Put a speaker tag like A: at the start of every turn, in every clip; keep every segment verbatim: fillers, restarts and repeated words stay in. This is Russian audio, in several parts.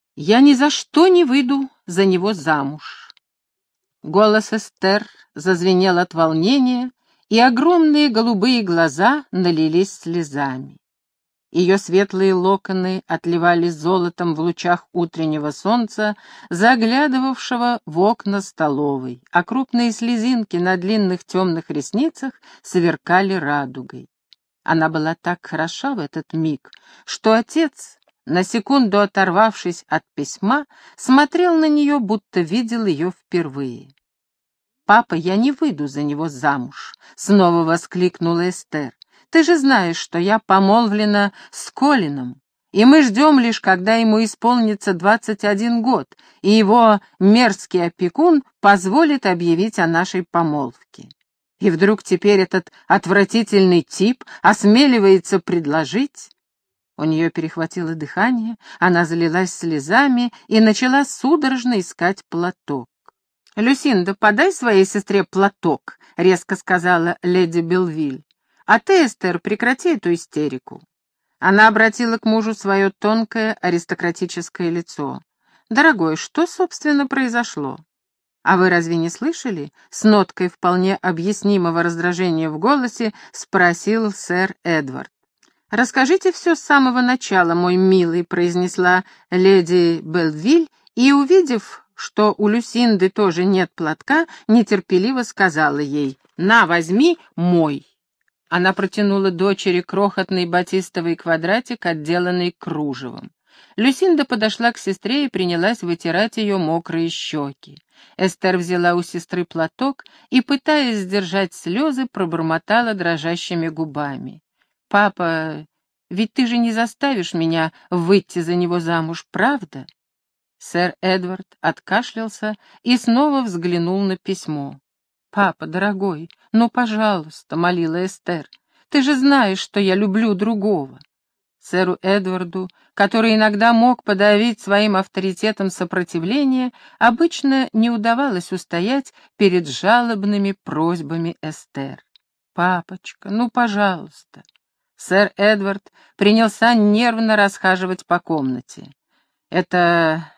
A: Я ни за что не выйду за него замуж. Голос Эстер зазвенел от волнения, и огромные голубые глаза налились слезами. Ее светлые локоны отливали золотом в лучах утреннего солнца, заглядывавшего в окна столовой, а крупные слезинки на длинных темных ресницах сверкали радугой. Она была так хороша в этот миг, что отец, на секунду оторвавшись от письма, смотрел на нее, будто видел ее впервые. «Папа, я не выйду за него замуж», — снова воскликнула Эстер. «Ты же знаешь, что я помолвлена с Колином, и мы ждем лишь, когда ему исполнится двадцать один год, и его мерзкий опекун позволит объявить о нашей помолвке. И вдруг теперь этот отвратительный тип осмеливается предложить...» У нее перехватило дыхание, она залилась слезами и начала судорожно искать платок. «Люсинда, подай своей сестре платок», — резко сказала леди Белвиль. «А ты, Эстер, прекрати эту истерику». Она обратила к мужу свое тонкое аристократическое лицо. «Дорогой, что, собственно, произошло?» «А вы разве не слышали?» — с ноткой вполне объяснимого раздражения в голосе спросил сэр Эдвард. «Расскажите все с самого начала, мой милый», — произнесла леди Белвиль, и, увидев, что у Люсинды тоже нет платка, нетерпеливо сказала ей: «На, возьми мой». Она протянула дочери крохотный батистовый квадратик, отделанный кружевом. Люсинда подошла к сестре и принялась вытирать ее мокрые щеки. Эстер взяла у сестры платок и, пытаясь сдержать слезы, пробормотала дрожащими губами: «Папа, ведь ты же не заставишь меня выйти за него замуж, правда?» Сэр Эдвард откашлялся и снова взглянул на письмо. «Папа, дорогой, ну, пожалуйста», — молила Эстер, — «ты же знаешь, что я люблю другого». Сэру Эдварду, который иногда мог подавить своим авторитетом сопротивление, обычно не удавалось устоять перед жалобными просьбами Эстер. «Папочка, ну, пожалуйста». Сэр Эдвард принялся нервно расхаживать по комнате. «Это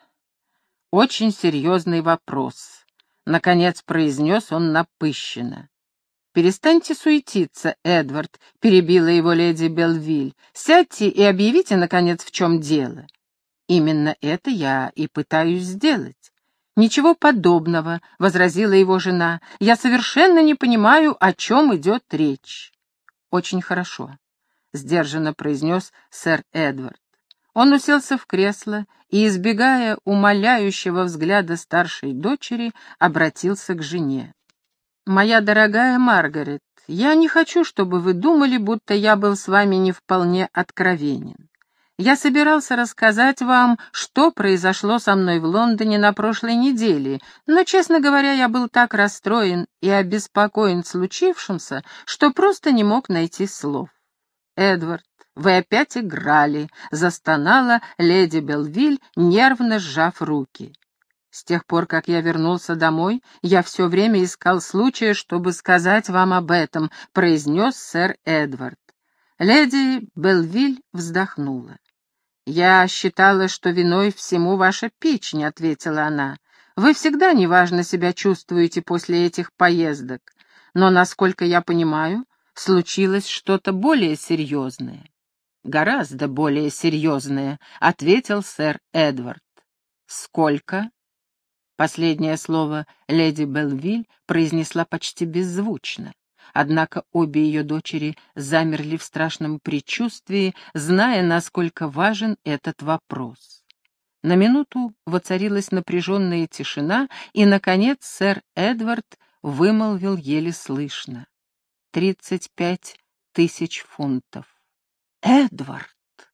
A: очень серьезный вопрос», — наконец произнес он напыщенно. «Перестаньте суетиться, Эдвард», — перебила его леди Белвиль. «Сядьте и объявите, наконец, в чем дело». «Именно это я и пытаюсь сделать». «Ничего подобного», — возразила его жена. «Я совершенно не понимаю, о чем идет речь». «Очень хорошо», — сдержанно произнес сэр Эдвард. Он уселся в кресло и, избегая умоляющего взгляда старшей дочери, обратился к жене. «Моя дорогая Маргарет, я не хочу, чтобы вы думали, будто я был с вами не вполне откровенен. Я собирался рассказать вам, что произошло со мной в Лондоне на прошлой неделе, но, честно говоря, я был так расстроен и обеспокоен случившимся, что просто не мог найти слов. Эдвард, вы опять играли», — застонала леди Белвиль, нервно сжав руки. «С тех пор, как я вернулся домой, я все время искал случая, чтобы сказать вам об этом», — произнес сэр Эдвард. Леди Белвиль вздохнула. «Я считала, что виной всему ваша печень», — ответила она. «Вы всегда неважно себя чувствуете после этих поездок, но, насколько я понимаю, случилось что-то более серьезное». «Гораздо более серьезное», — ответил сэр Эдвард. «Сколько?» Последнее слово леди Белвиль произнесла почти беззвучно. Однако обе ее дочери замерли в страшном предчувствии, зная, насколько важен этот вопрос. На минуту воцарилась напряженная тишина, и, наконец, сэр Эдвард вымолвил еле слышно: «Тридцать пять тысяч фунтов». «Эдвард!»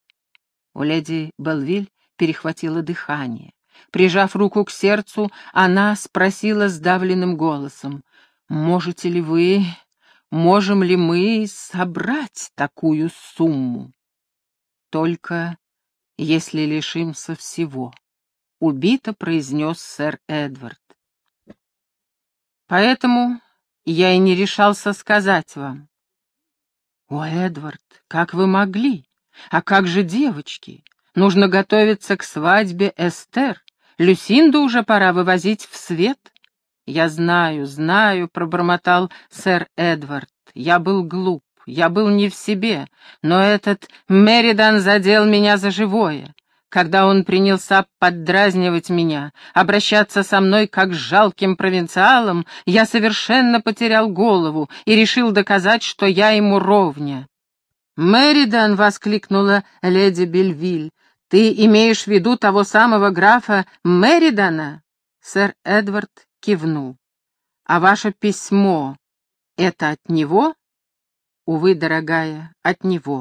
A: У леди Белвиль перехватило дыхание. Прижав руку к сердцу, она спросила сдавленным голосом: «Можете ли вы, можем ли мы собрать такую сумму?» «Только если лишимся всего», — убито произнес сэр Эдвард. «Поэтому я и не решался сказать вам». «О, Эдвард, как вы могли? А как же девочки? Нужно готовиться к свадьбе Эстер. Люсинду уже пора вывозить в свет. «Я знаю, знаю», — пробормотал сэр Эдвард. «Я был глуп, я был не в себе, но этот Меридан задел меня за живое. Когда он принялся поддразнивать меня, обращаться со мной как с жалким провинциалом, я совершенно потерял голову и решил доказать, что я ему ровня». «Меридан!» — воскликнула леди Бельвиль. «Ты имеешь в виду того самого графа Меридана?» Сэр Эдвард кивнул. «А ваше письмо — это от него?» «Увы, дорогая, от него».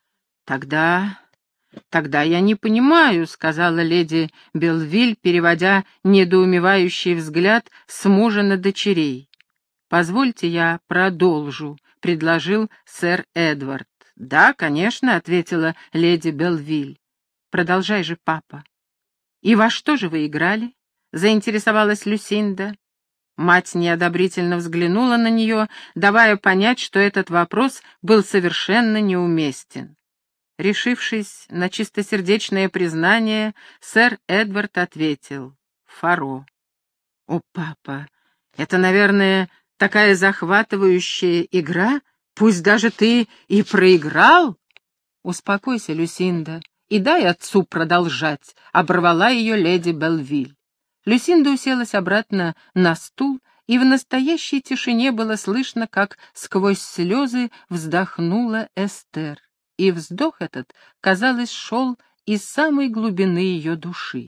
A: «Тогда... тогда я не понимаю», — сказала леди Белвиль, переводя недоумевающий взгляд с мужа на дочерей. «Позвольте я продолжу», — предложил сэр Эдвард. «Да, конечно», — ответила леди Белвиль. «Продолжай же, папа». «И во что же вы играли?» — заинтересовалась Люсинда. Мать неодобрительно взглянула на нее, давая понять, что этот вопрос был совершенно неуместен. Решившись на чистосердечное признание, сэр Эдвард ответил: «Фаро». «О, папа, это, наверное, такая захватывающая игра? Пусть даже ты и проиграл?» «Успокойся, Люсинда, и дай отцу продолжать», — оборвала ее леди Белвиль. Люсинда уселась обратно на стул, и в настоящей тишине было слышно, как сквозь слезы вздохнула Эстер. И вздох этот, казалось, шел из самой глубины ее души.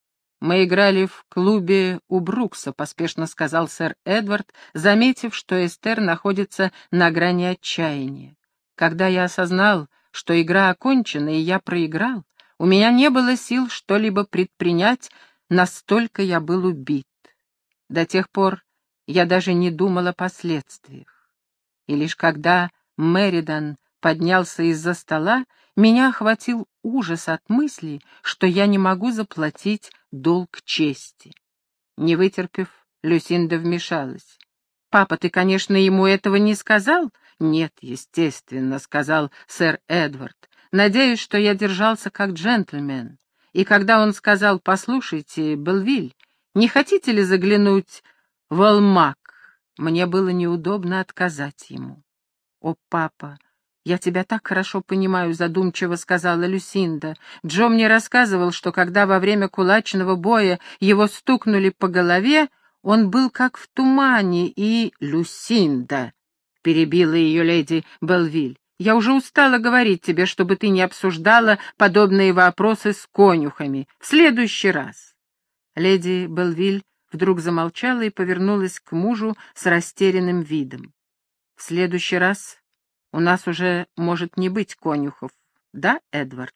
A: «Мы играли в клубе у Брукса», — поспешно сказал сэр Эдвард, заметив, что Эстер находится на грани отчаяния. «Когда я осознал, что игра окончена и я проиграл, у меня не было сил что-либо предпринять, настолько я был убит. До тех пор я даже не думал о последствиях. И лишь когда Меридан поднялся из-за стола, меня охватил ужас от мысли, что я не могу заплатить долг чести. Не вытерпев, Люсинда вмешалась. «Папа, ты, конечно, ему этого не сказал?» «Нет, естественно», — сказал сэр Эдвард. «Надеюсь, что я держался как джентльмен. И когда он сказал: послушайте, Белвиль, не хотите ли заглянуть в Алмак?» Мне было неудобно отказать ему. «О, папа, я тебя так хорошо понимаю», — задумчиво сказала Люсинда. «Джо мне рассказывал, что когда во время кулачного боя его стукнули по голове, он был как в тумане и...» «Люсинда», — перебила ее леди Белвиль, «я уже устала говорить тебе, чтобы ты не обсуждала подобные вопросы с конюхами. В следующий раз». Леди Белвиль вдруг замолчала и повернулась к мужу с растерянным видом. «В следующий раз у нас уже может не быть конюхов, да, Эдвард?»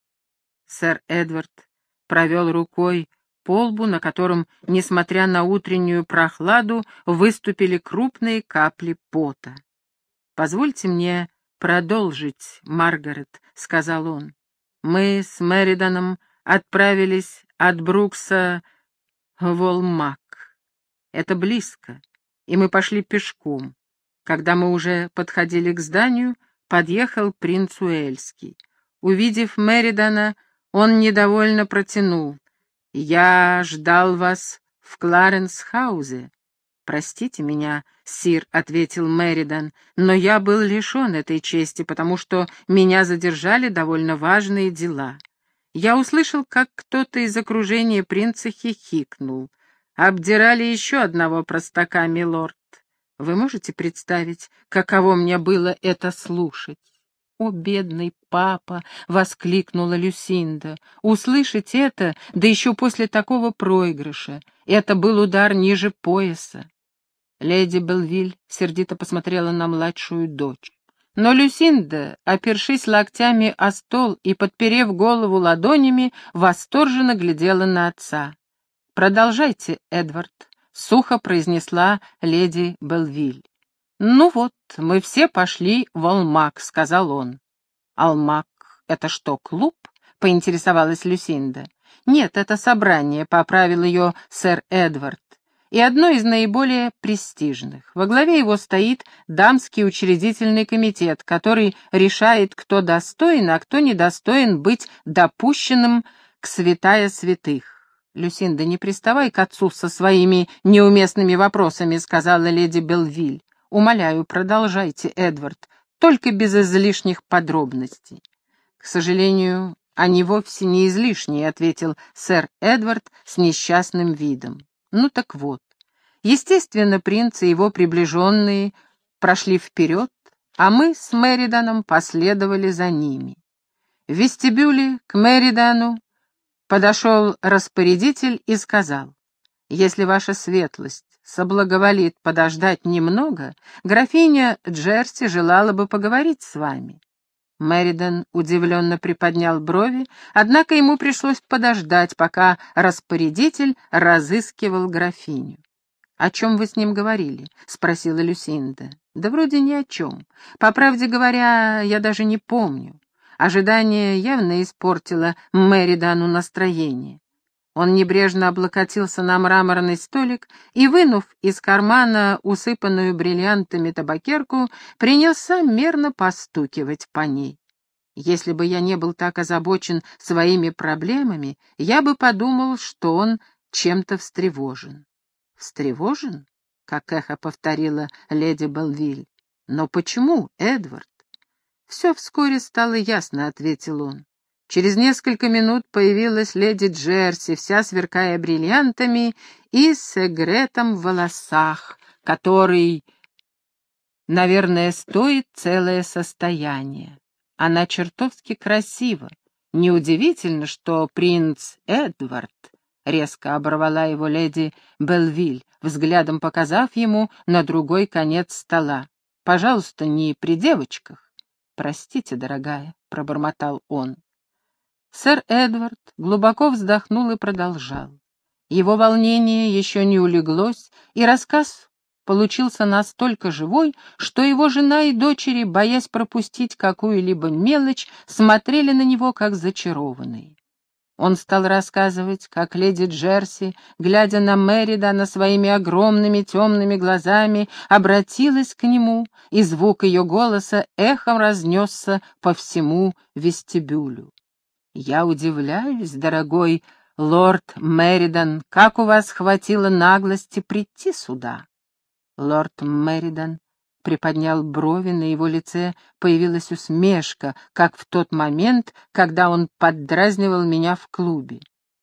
A: Сэр Эдвард провел рукой по лбу, на котором, несмотря на утреннюю прохладу, выступили крупные капли пота. «Позвольте мне продолжить, Маргарет», — сказал он. «Мы с Мериданом отправились от Брукса в Олмак. Это близко, и мы пошли пешком. Когда мы уже подходили к зданию, подъехал принц Уэльский. Увидев Меридана, он недовольно протянул: «Я ждал вас в Кларенс-хаузе». «Простите меня, сир», — ответил Меридан, «но я был лишен этой чести, потому что меня задержали довольно важные дела». Я услышал, как кто-то из окружения принца хихикнул. «Обдирали еще одного простака, милорд. Вы можете представить, каково мне было это слушать?» «О, бедный папа!» — воскликнула Люсинда. «Услышать это, да еще после такого проигрыша! Это был удар ниже пояса!» Леди Белвиль сердито посмотрела на младшую дочь. Но Люсинда, опершись локтями о стол и подперев голову ладонями, восторженно глядела на отца. «Продолжайте, Эдвард», — сухо произнесла леди Белвиль. «Ну вот, мы все пошли в Алмак», — сказал он. «Алмак — это что, клуб?» — поинтересовалась Люсинда. «Нет, это собрание», — поправил ее сэр Эдвард. и одно из наиболее престижных. Во главе его стоит дамский учредительный комитет, который решает, кто достоин, а кто недостоин быть допущенным к святая святых. «Люсинда, не приставай к отцу со своими неуместными вопросами», — сказала леди Белвиль. «Умоляю, продолжайте, Эдвард, только без излишних подробностей». «К сожалению, они вовсе не излишние», — ответил сэр Эдвард с несчастным видом. «Ну так вот. Естественно, принц и его приближенные прошли вперед, а мы с Мериданом последовали за ними. В вестибюле к Меридану подошел распорядитель и сказал: «Если ваша светлость соблаговолит подождать немного, графиня Джерси желала бы поговорить с вами». Меридан удивленно приподнял брови, однако ему пришлось подождать, пока распорядитель разыскивал графиню. «О чем вы с ним говорили?» — спросила Люсинда. «Да вроде ни о чем. По правде говоря, я даже не помню». Ожидание явно испортило Меридану настроение. Он небрежно облокотился на мраморный столик и, вынув из кармана усыпанную бриллиантами табакерку, принялся мерно постукивать по ней. Если бы я не был так озабочен своими проблемами, я бы подумал, что он чем-то встревожен. «Встревожен?» — как эхо повторила леди Белвиль. «Но почему, Эдвард?» «Все вскоре стало ясно», — ответил он. Через несколько минут появилась леди Джерси, вся сверкая бриллиантами и с эгретом в волосах, который, наверное, стоит целое состояние. Она чертовски красива. Неудивительно, что принц Эдвард, резко оборвала его леди Белвиль, взглядом показав ему на другой конец стола. «Пожалуйста, не при девочках». «Простите, дорогая», — пробормотал он. Сэр Эдвард глубоко вздохнул и продолжал. Его волнение еще не улеглось, и рассказ получился настолько живой, что его жена и дочери, боясь пропустить какую-либо мелочь, смотрели на него как зачарованные. Он стал рассказывать, как леди Джерси, глядя на Меридана своими огромными темными глазами, обратилась к нему, и звук ее голоса эхом разнесся по всему вестибюлю. «Я удивляюсь, дорогой лорд Меридан, как у вас хватило наглости прийти сюда?» Лорд Меридан приподнял брови, на его лице появилась усмешка, как в тот момент, когда он поддразнивал меня в клубе.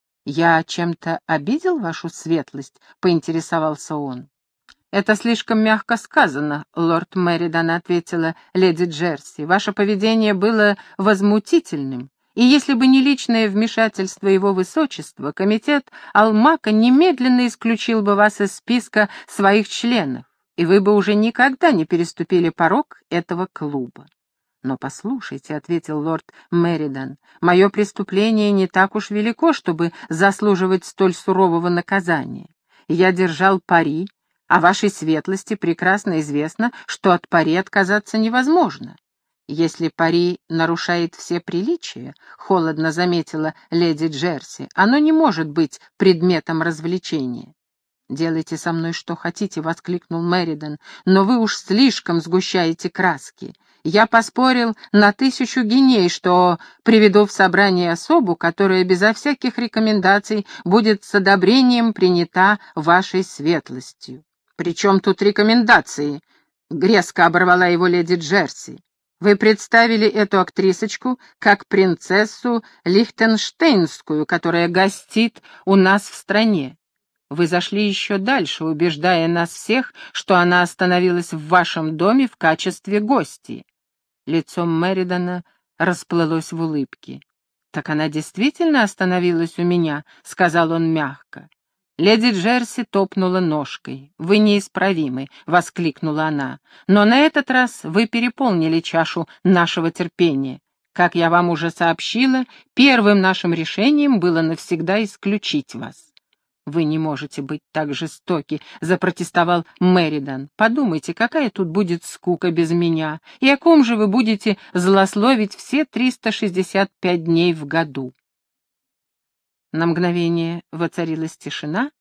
A: «Я чем-то обидел вашу светлость?» — поинтересовался он. «Это слишком мягко сказано, лорд Меридан», — ответила леди Джерси. «Ваше поведение было возмутительным, и если бы не личное вмешательство его высочества, комитет Алмака немедленно исключил бы вас из списка своих членов, и вы бы уже никогда не переступили порог этого клуба». «Но послушайте», — ответил лорд Меридан, — «мое преступление не так уж велико, чтобы заслуживать столь сурового наказания. Я держал пари, а вашей светлости прекрасно известно, что от пари отказаться невозможно». «Если пари нарушает все приличия, — холодно заметила леди Джерси, — оно не может быть предметом развлечения». «Делайте со мной что хотите», — воскликнул Меридан, — «но вы уж слишком сгущаете краски. Я поспорил на тысячу гиней, что приведу в собрание особу, которая безо всяких рекомендаций будет с одобрением принята вашей светлостью». «При чем тут рекомендации?» — резко оборвала его леди Джерси. «Вы представили эту актрисочку как принцессу Лихтенштейнскую, которая гостит у нас в стране. Вы зашли еще дальше, убеждая нас всех, что она остановилась в вашем доме в качестве гостьи». Лицо Меридана расплылось в улыбке. «Так она действительно остановилась у меня», — сказал он мягко. Леди Джерси топнула ножкой. «Вы неисправимы», — воскликнула она. «Но на этот раз вы переполнили чашу нашего терпения. Как я вам уже сообщила, первым нашим решением было навсегда исключить вас». «Вы не можете быть так жестоки», — запротестовал Меридан. «Подумайте, какая тут будет скука без меня, и о ком же вы будете злословить все триста шестьдесят пять дней в году?» На мгновение воцарилась тишина,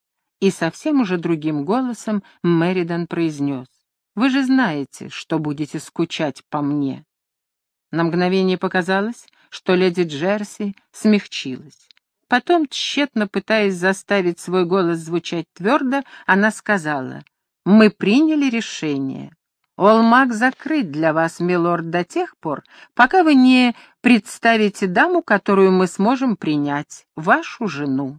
A: И совсем уже другим голосом Меридан произнес: «Вы же знаете, что будете скучать по мне». На мгновение показалось, что леди Джерси смягчилась. Потом, тщетно пытаясь заставить свой голос звучать твердо, она сказала: «Мы приняли решение. Олмак закрыт для вас, милорд, до тех пор, пока вы не представите даму, которую мы сможем принять, вашу жену».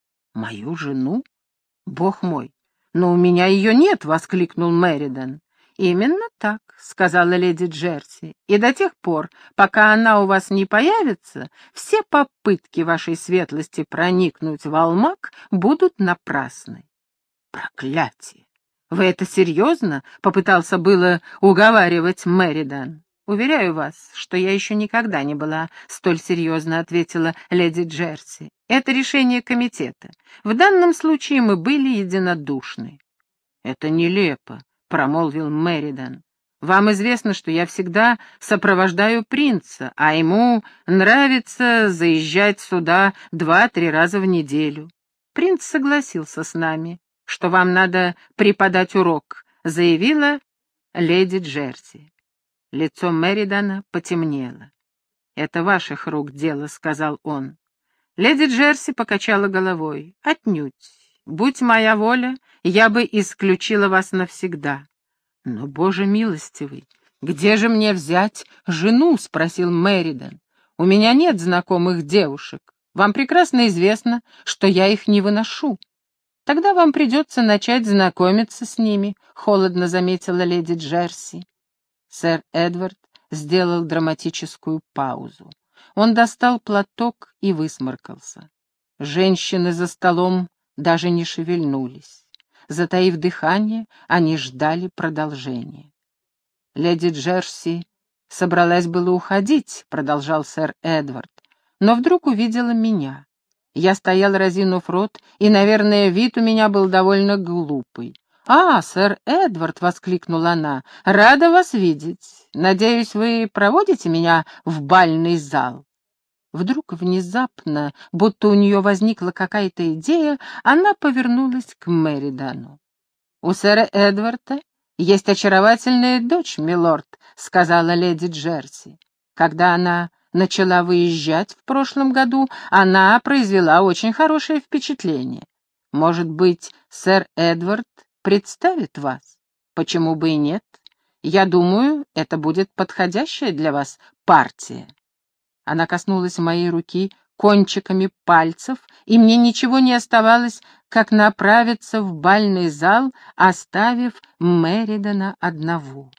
A: «Мою жену? Бог мой, но у меня ее нет!» — воскликнул Меридан. «Именно так», — сказала леди Джерси, «и до тех пор, пока она у вас не появится, все попытки вашей светлости проникнуть в Алмак будут напрасны». «Проклятие! Вы это серьезно?» — попытался было уговаривать Меридан. «Уверяю вас, что я еще никогда не была столь серьезно», — ответила леди Джерси. «Это решение комитета. В данном случае мы были единодушны». «Это нелепо», — промолвил Меридан. «Вам известно, что я всегда сопровождаю принца, а ему нравится заезжать сюда два-три раза в неделю. Принц согласился с нами, что вам надо преподать урок», — заявила леди Джерси. Лицо Меридана потемнело. «Это ваших рук дело», — сказал он. Леди Джерси покачала головой. «Отнюдь. Будь моя воля, я бы исключила вас навсегда». «Но, Боже милостивый, где же мне взять жену?» — спросил Меридан. «У меня нет знакомых девушек. Вам прекрасно известно, что я их не выношу». «Тогда вам придется начать знакомиться с ними», — холодно заметила леди Джерси. Сэр Эдвард сделал драматическую паузу. Он достал платок и высморкался. Женщины за столом даже не шевельнулись. Затаив дыхание, они ждали продолжения. «Леди Джерси собралась было уходить», — продолжал сэр Эдвард, «но вдруг увидела меня. Я стоял, разинув рот, и, наверное, вид у меня был довольно глупый. «А, сэр Эдвард!» — воскликнула она. «Рада вас видеть. Надеюсь, вы проводите меня в бальный зал?» Вдруг внезапно, будто у нее возникла какая-то идея, она повернулась к Меридану. «У сэра Эдварда есть очаровательная дочь, милорд», — сказала леди Джерси. «Когда она начала выезжать в прошлом году, она произвела очень хорошее впечатление. Может быть, сэр Эдвард представит вас? Почему бы и нет? Я думаю, это будет подходящая для вас партия». Она коснулась моей руки кончиками пальцев, и мне ничего не оставалось, как направиться в бальный зал, оставив Меридана одного.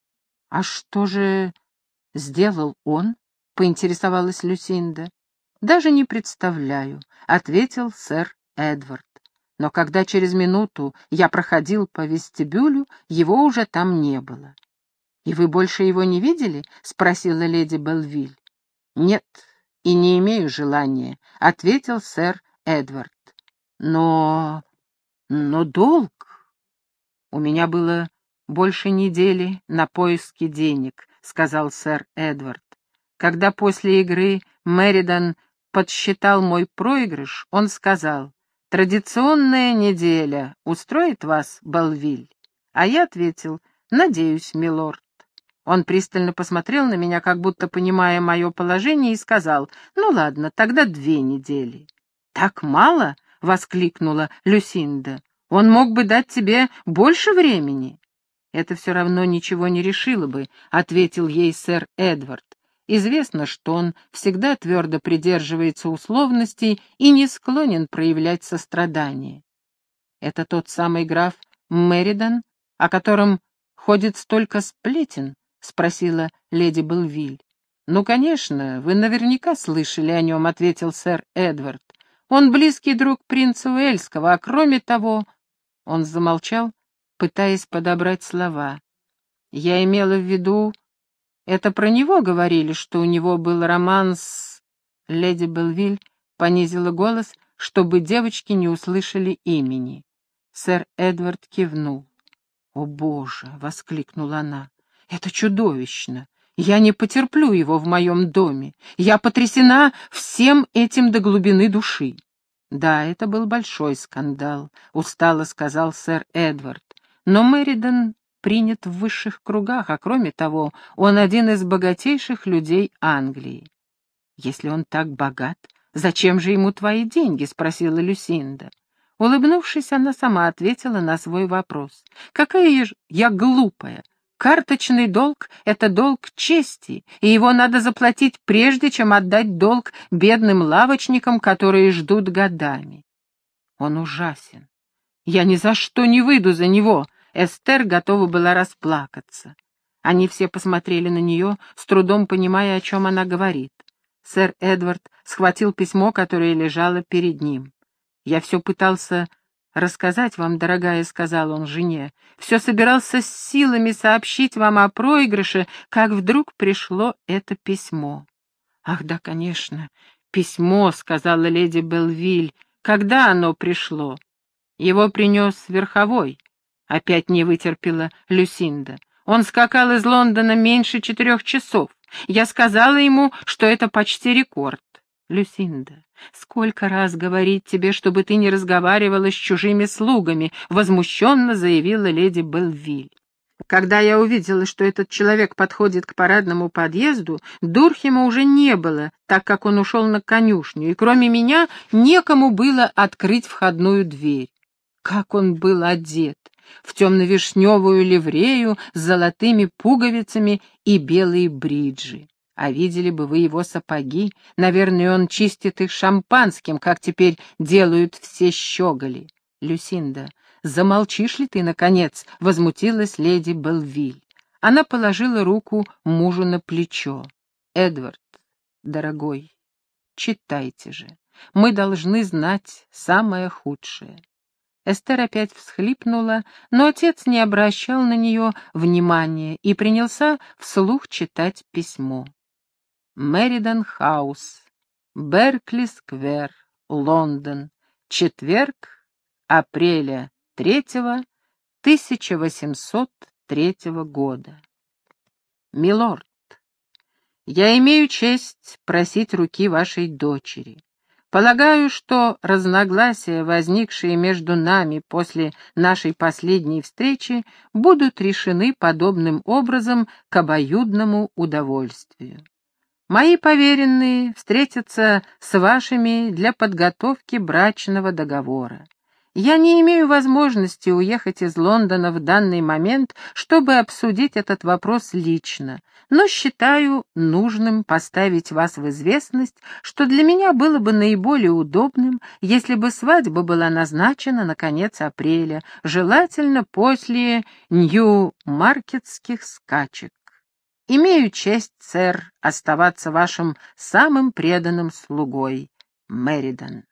A: «А что же сделал он?» — поинтересовалась Люсинда. «Даже не представляю», — ответил сэр Эдвард. «Но когда через минуту я проходил по вестибюлю, его уже там не было». «И вы больше его не видели?» — спросила леди Белвиль. «Нет, и не имею желания», — ответил сэр Эдвард. «Но... но долг...» «У меня было больше недели на поиски денег», — сказал сэр Эдвард. «Когда после игры Меридан подсчитал мой проигрыш, он сказал: «Традиционная неделя устроит вас, Белвиль?» А я ответил: «Надеюсь, милорд». Он пристально посмотрел на меня, как будто понимая мое положение, и сказал: «Ну ладно, тогда две недели». «Так мало?» — воскликнула Люсинда. «Он мог бы дать тебе больше времени». «Это все равно ничего не решило бы», — ответил ей сэр Эдвард. «Известно, что он всегда твердо придерживается условностей и не склонен проявлять сострадание». «Это тот самый граф Меридан, о котором ходит столько сплетен?» — спросила леди Белвиль. «Ну, конечно, вы наверняка слышали о нем», — ответил сэр Эдвард. «Он близкий друг принца Уэльского, а кроме того...» Он замолчал, пытаясь подобрать слова. «Я имела в виду... Это про него говорили, что у него был роман с...» Леди Белвиль понизила голос, чтобы девочки не услышали имени. Сэр Эдвард кивнул. «О, Боже!» — воскликнула она. «Это чудовищно! Я не потерплю его в моем доме. Я потрясена всем этим до глубины души». Да, это был большой скандал, устало сказал сэр Эдвард. Но Меридан принят в высших кругах, а кроме того, он один из богатейших людей Англии. Если он так богат, зачем же ему твои деньги? Спросила Люсинда. Улыбнувшись, она сама ответила на свой вопрос. Какая же я глупая! Карточный долг — это долг чести, и его надо заплатить прежде, чем отдать долг бедным лавочникам, которые ждут годами. Он ужасен. Я ни за что не выйду за него. Эстер готова была расплакаться. Они все посмотрели на нее, с трудом понимая, о чем она говорит. Сэр Эдвард схватил письмо, которое лежало перед ним. «Я все пытался рассказать вам, дорогая», — сказал он жене. «Все собирался с силами сообщить вам о проигрыше, как вдруг пришло это письмо». «Ах, да, конечно, письмо», — сказала леди Белвиль. «Когда оно пришло?» «Его принес верховой», — опять не вытерпела Люсинда. «Он скакал из Лондона меньше четырех часов. Я сказала ему, что это почти рекорд». «Люсинда, сколько раз говорить тебе, чтобы ты не разговаривала с чужими слугами», — возмущенно заявила леди Белвиль. Когда я увидела, что этот человек подходит к парадному подъезду, Дурхема уже не было, так как он ушел на конюшню, и кроме меня некому было открыть входную дверь. Как он был одет! В темно-вишневую ливрею с золотыми пуговицами и белые бриджи. А видели бы вы его сапоги, наверное, он чистит их шампанским, как теперь делают все щеголи. Люсинда, замолчишь ли ты, наконец? — возмутилась леди Белвиль. Она положила руку мужу на плечо. «Эдвард, дорогой, читайте же. Мы должны знать самое худшее». Эстер опять всхлипнула, но отец не обращал на нее внимания и принялся вслух читать письмо. «Меридан Хаус, Беркли-сквер, Лондон, четверг, апреля третьего, тысяча восемьсот третьего года. Милорд, я имею честь просить руки вашей дочери. Полагаю, что разногласия, возникшие между нами после нашей последней встречи, будут решены подобным образом к обоюдному удовольствию. Мои поверенные встретятся с вашими для подготовки брачного договора. Я не имею возможности уехать из Лондона в данный момент, чтобы обсудить этот вопрос лично, но считаю нужным поставить вас в известность, что для меня было бы наиболее удобным, если бы свадьба была назначена на конец апреля, желательно после Нью-Маркетских скачек. Имею честь, сэр, оставаться вашим самым преданным слугой, Меридан.